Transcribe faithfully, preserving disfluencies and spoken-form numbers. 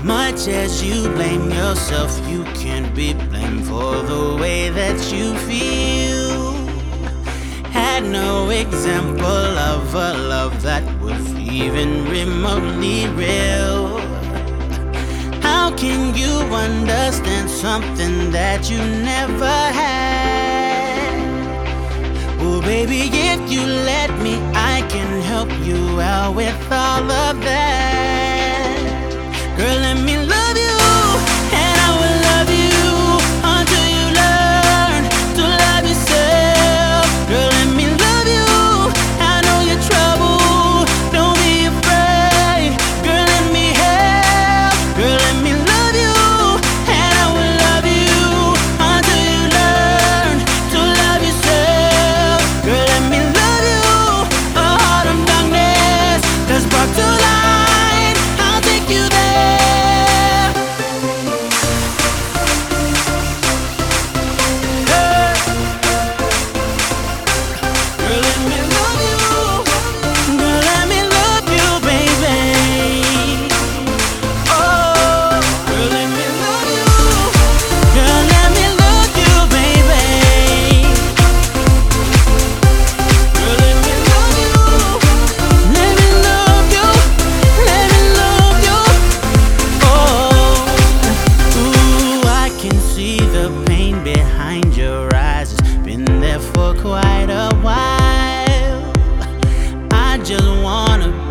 Much as you blame yourself, you can't be blamed for the way that you feel. Had no example of a love that was even remotely real. How can you understand something that you never had? Oh baby, if you let me, I can help you out with all of that. Girl, let me love you, and I will love you until you learn to love yourself. Girl, let me love you, I know your trouble, don't be afraid. Girl, let me help. Girl, let me love you, and I will love you until you learn to love yourself. Girl, let me love you, a heart of darkness that's brought to light. I'll take you there. For quite a while, I just wanna